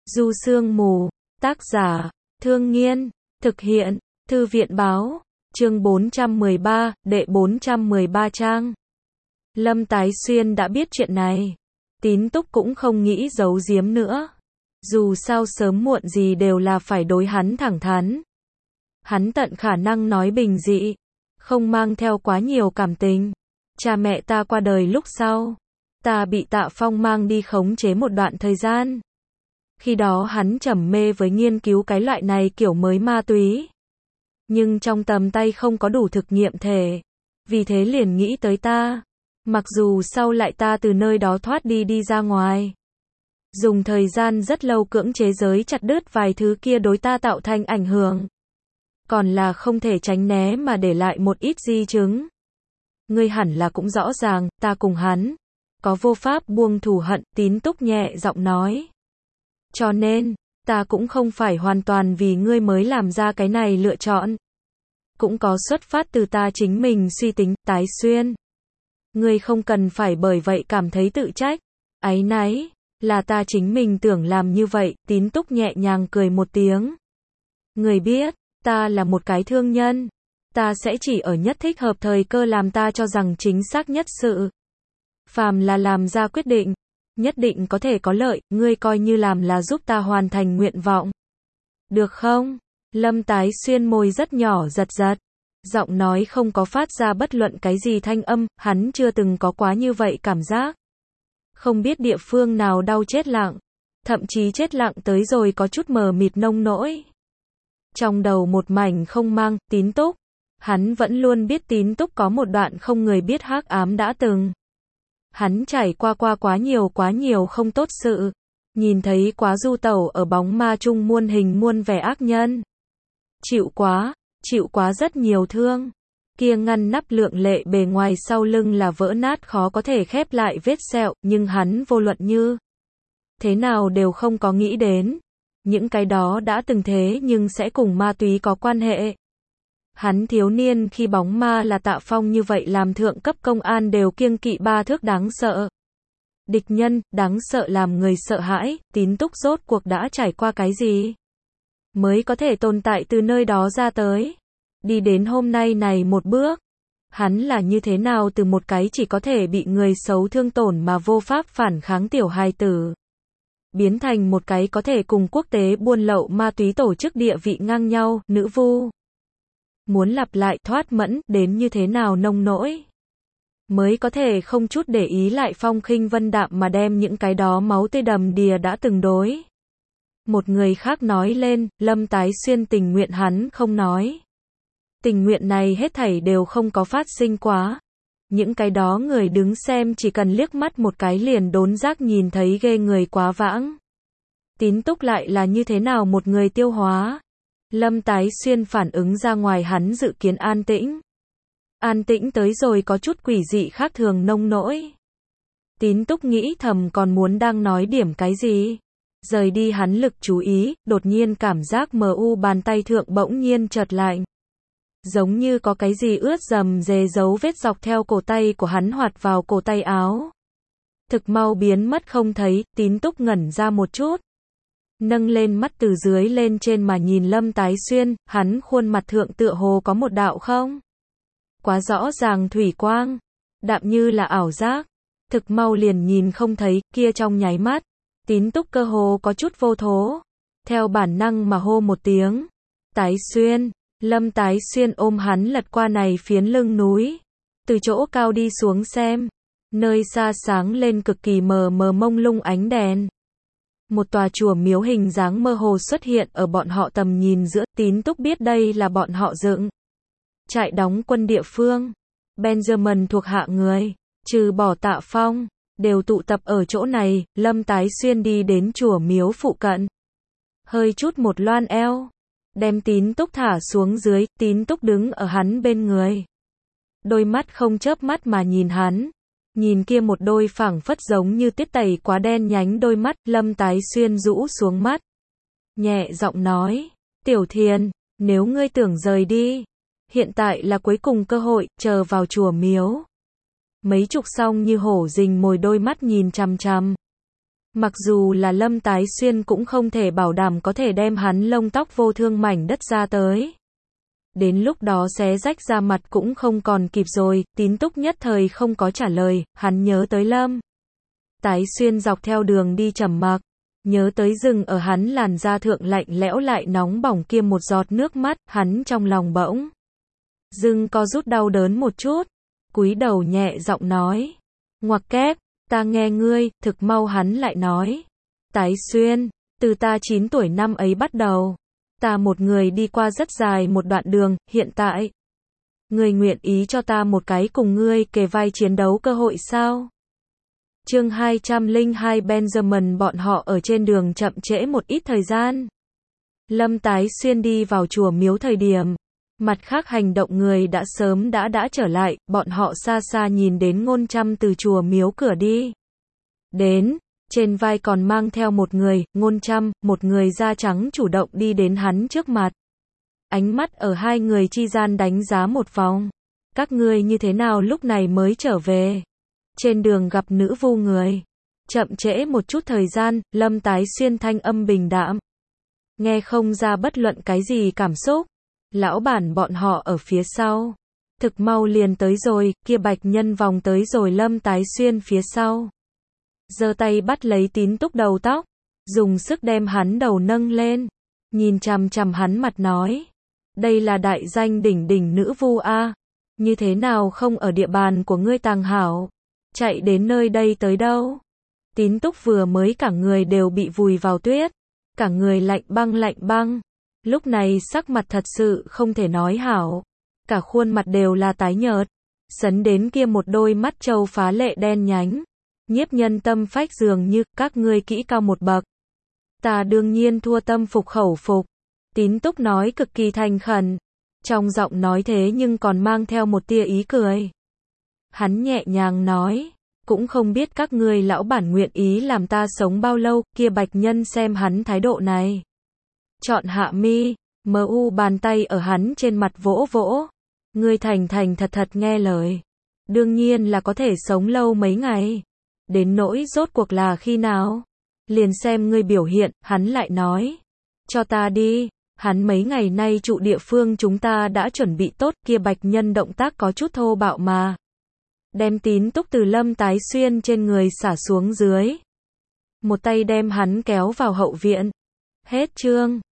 Du Sương Mù, tác giả, Thương Nghiên, thực hiện, Thư viện báo, chương 413, đệ 413 trang. Lâm Tái Xuyên đã biết chuyện này. Tín Túc cũng không nghĩ giấu giếm nữa. Dù sao sớm muộn gì đều là phải đối hắn thẳng thắn. Hắn tận khả năng nói bình dị, không mang theo quá nhiều cảm tình. Cha mẹ ta qua đời lúc sau, ta bị Tạ Phong mang đi khống chế một đoạn thời gian. Khi đó hắn trầm mê với nghiên cứu cái loại này kiểu mới ma túy. Nhưng trong tầm tay không có đủ thực nghiệm thể. Vì thế liền nghĩ tới ta. Mặc dù sau lại ta từ nơi đó thoát đi ra ngoài. Dùng thời gian rất lâu cưỡng chế giới chặt đứt vài thứ kia đối ta tạo thành ảnh hưởng. Còn là không thể tránh né mà để lại một ít di chứng. Ngươi hẳn là cũng rõ ràng, ta cùng hắn có vô pháp buông thù hận, Tín Túc nhẹ giọng nói. Cho nên, ta cũng không phải hoàn toàn vì ngươi mới làm ra cái này lựa chọn. Cũng có xuất phát từ ta chính mình suy tính, Tái Xuyên. Ngươi không cần phải bởi vậy cảm thấy tự trách. Áy náy, là ta chính mình tưởng làm như vậy, Tín Túc nhẹ nhàng cười một tiếng. Ngươi biết, ta là một cái thương nhân. Ta sẽ chỉ ở nhất thích hợp thời cơ làm ta cho rằng chính xác nhất sự. Phàm là làm ra quyết định, nhất định có thể có lợi, ngươi coi như làm là giúp ta hoàn thành nguyện vọng. Được không? Lâm Tái Xuyên môi rất nhỏ giật giật. Giọng nói không có phát ra bất luận cái gì thanh âm, hắn chưa từng có quá như vậy cảm giác. Không biết địa phương nào đau chết lặng. Thậm chí chết lặng tới rồi có chút mờ mịt nông nỗi. Trong đầu một mảnh không mang, Tín Túc. Hắn vẫn luôn biết Tín Túc có một đoạn không người biết hắc ám đã từng. Hắn trải qua quá nhiều không tốt sự. Nhìn thấy quá du tẩu ở bóng ma chung muôn hình muôn vẻ ác nhân. Chịu quá rất nhiều thương. Kia ngăn nắp lượng lệ bề ngoài sau lưng là vỡ nát khó có thể khép lại vết sẹo, nhưng hắn vô luận như thế nào đều không có nghĩ đến. Những cái đó đã từng thế nhưng sẽ cùng ma túy có quan hệ. Hắn thiếu niên khi bóng ma là Tạ Phong như vậy làm thượng cấp công an đều kiêng kỵ ba thước đáng sợ. Địch nhân, đáng sợ làm người sợ hãi, Tín Túc rốt cuộc đã trải qua cái gì? Mới có thể tồn tại từ nơi đó ra tới. Đi đến hôm nay này một bước. Hắn là như thế nào từ một cái chỉ có thể bị người xấu thương tổn mà vô pháp phản kháng tiểu hài tử. Biến thành một cái có thể cùng quốc tế buôn lậu ma túy tổ chức địa vị ngang nhau, nữ vu. Muốn lặp lại thoát mẫn đến như thế nào nông nỗi. Mới có thể không chút để ý lại phong khinh vân đạm mà đem những cái đó máu tươi đầm đìa đã từng đối. Một người khác nói lên, Lâm Tái Xuyên tình nguyện hắn không nói. Tình nguyện này hết thảy đều không có phát sinh quá. Những cái đó người đứng xem chỉ cần liếc mắt một cái liền đốn giác nhìn thấy ghê người quá vãng. Tín Túc lại là như thế nào một người tiêu hóa. Lâm Tái Xuyên phản ứng ra ngoài hắn dự kiến an tĩnh. An tĩnh tới rồi có chút quỷ dị khác thường nông nỗi. Tín Túc nghĩ thầm còn muốn đang nói điểm cái gì. Rời đi hắn lực chú ý, đột nhiên cảm giác mờ u bàn tay thượng bỗng nhiên chợt lạnh. Giống như có cái gì ướt dầm dề dấu vết dọc theo cổ tay của hắn hoạt vào cổ tay áo. Thực mau biến mất không thấy, Tín Túc ngẩn ra một chút. Nâng lên mắt từ dưới lên trên mà nhìn Lâm Tái Xuyên, hắn khuôn mặt thượng tựa hồ có một đạo không? Quá rõ ràng thủy quang, đạm như là ảo giác. Thực mau liền nhìn không thấy, kia trong nháy mắt. Tín Túc cơ hồ có chút vô thố. Theo bản năng mà hô một tiếng. Tái Xuyên. Lâm Tái Xuyên ôm hắn lật qua này phiến lưng núi. Từ chỗ cao đi xuống xem. Nơi xa sáng lên cực kỳ mờ mông lung ánh đèn. Một tòa chùa miếu hình dáng mơ hồ xuất hiện ở bọn họ tầm nhìn giữa. Tín Túc biết đây là bọn họ dựng trại đóng quân địa phương. Benjamin thuộc hạ người, trừ bỏ Tạ Phong, đều tụ tập ở chỗ này. Lâm Tái Xuyên đi đến chùa miếu phụ cận. Hơi chút một loan eo. Đem Tín Túc thả xuống dưới, Tín Túc đứng ở hắn bên người. Đôi mắt không chớp mắt mà nhìn hắn. Nhìn kia một đôi phảng phất giống như tiết tẩy quá đen nhánh đôi mắt, Lâm Tái Xuyên rũ xuống mắt. Nhẹ giọng nói, Tiểu Thiền, nếu ngươi tưởng rời đi, hiện tại là cuối cùng cơ hội, chờ vào chùa miếu. Mấy chục song như hổ rình mồi đôi mắt nhìn chằm chằm. Mặc dù là Lâm Tái Xuyên cũng không thể bảo đảm có thể đem hắn lông tóc vô thương mảnh đất ra tới. Đến lúc đó xé rách ra mặt cũng không còn kịp rồi, Tín Túc nhất thời không có trả lời, hắn nhớ tới Lâm Tái Xuyên dọc theo đường đi trầm mặc, nhớ tới rừng ở hắn làn da thượng lạnh lẽo lại nóng bỏng kia một giọt nước mắt, hắn trong lòng bỗng dưng co rút đau đớn một chút, cúi đầu nhẹ giọng nói, ngoặc kép, ta nghe ngươi, thực mau hắn lại nói, Tái Xuyên, từ ta 9 tuổi năm ấy bắt đầu, ta một người đi qua rất dài một đoạn đường, hiện tại, ngươi nguyện ý cho ta một cái cùng ngươi kề vai chiến đấu cơ hội sao? Chương 202 Benjamin bọn họ ở trên đường chậm trễ một ít thời gian. Lâm Tái Xuyên đi vào chùa miếu thời điểm, mặt khác hành động người đã sớm đã trở lại, bọn họ xa xa nhìn đến Ngôn Trăm từ chùa miếu cửa đi đến, trên vai còn mang theo một người, Ngôn Trăm, một người da trắng chủ động đi đến hắn trước mặt. Ánh mắt ở hai người chi gian đánh giá một vòng. Các ngươi như thế nào lúc này mới trở về? Trên đường gặp nữ vu người. Chậm trễ một chút thời gian, Lâm Tái Xuyên thanh âm bình đạm. Nghe không ra bất luận cái gì cảm xúc. Lão bản bọn họ ở phía sau. Thực mau liền tới rồi, kia bạch nhân vòng tới rồi Lâm Tái Xuyên phía sau. Giơ tay bắt lấy Tín Túc đầu tóc. Dùng sức đem hắn đầu nâng lên. Nhìn chằm chằm hắn mặt nói. Đây là đại danh đỉnh đỉnh nữ vu a, như thế nào không ở địa bàn của ngươi tàng hảo, chạy đến nơi đây tới đâu? Tín Túc vừa mới cả người đều bị vùi vào tuyết, cả người lạnh băng, lúc này sắc mặt thật sự không thể nói hảo, cả khuôn mặt đều là tái nhợt, sấn đến kia một đôi mắt trâu phá lệ đen nhánh, nhiếp nhân tâm phách dường như các ngươi kỹ cao một bậc, ta đương nhiên thua tâm phục khẩu phục. Tín Túc nói cực kỳ thành khẩn, trong giọng nói thế nhưng còn mang theo một tia ý cười. Hắn nhẹ nhàng nói, cũng không biết các ngươi lão bản nguyện ý làm ta sống bao lâu, kia bạch nhân xem hắn thái độ này. Chọn hạ mi, mu bàn tay ở hắn trên mặt vỗ vỗ. Ngươi thành thật nghe lời. Đương nhiên là có thể sống lâu mấy ngày. Đến nỗi rốt cuộc là khi nào? Liền xem ngươi biểu hiện, hắn lại nói. Cho ta đi. Hắn mấy ngày nay trụ địa phương chúng ta đã chuẩn bị tốt, kia bạch nhân động tác có chút thô bạo mà. Đem Tín Túc từ Lâm Tái Xuyên trên người xả xuống dưới. Một tay đem hắn kéo vào hậu viện. Hết chương.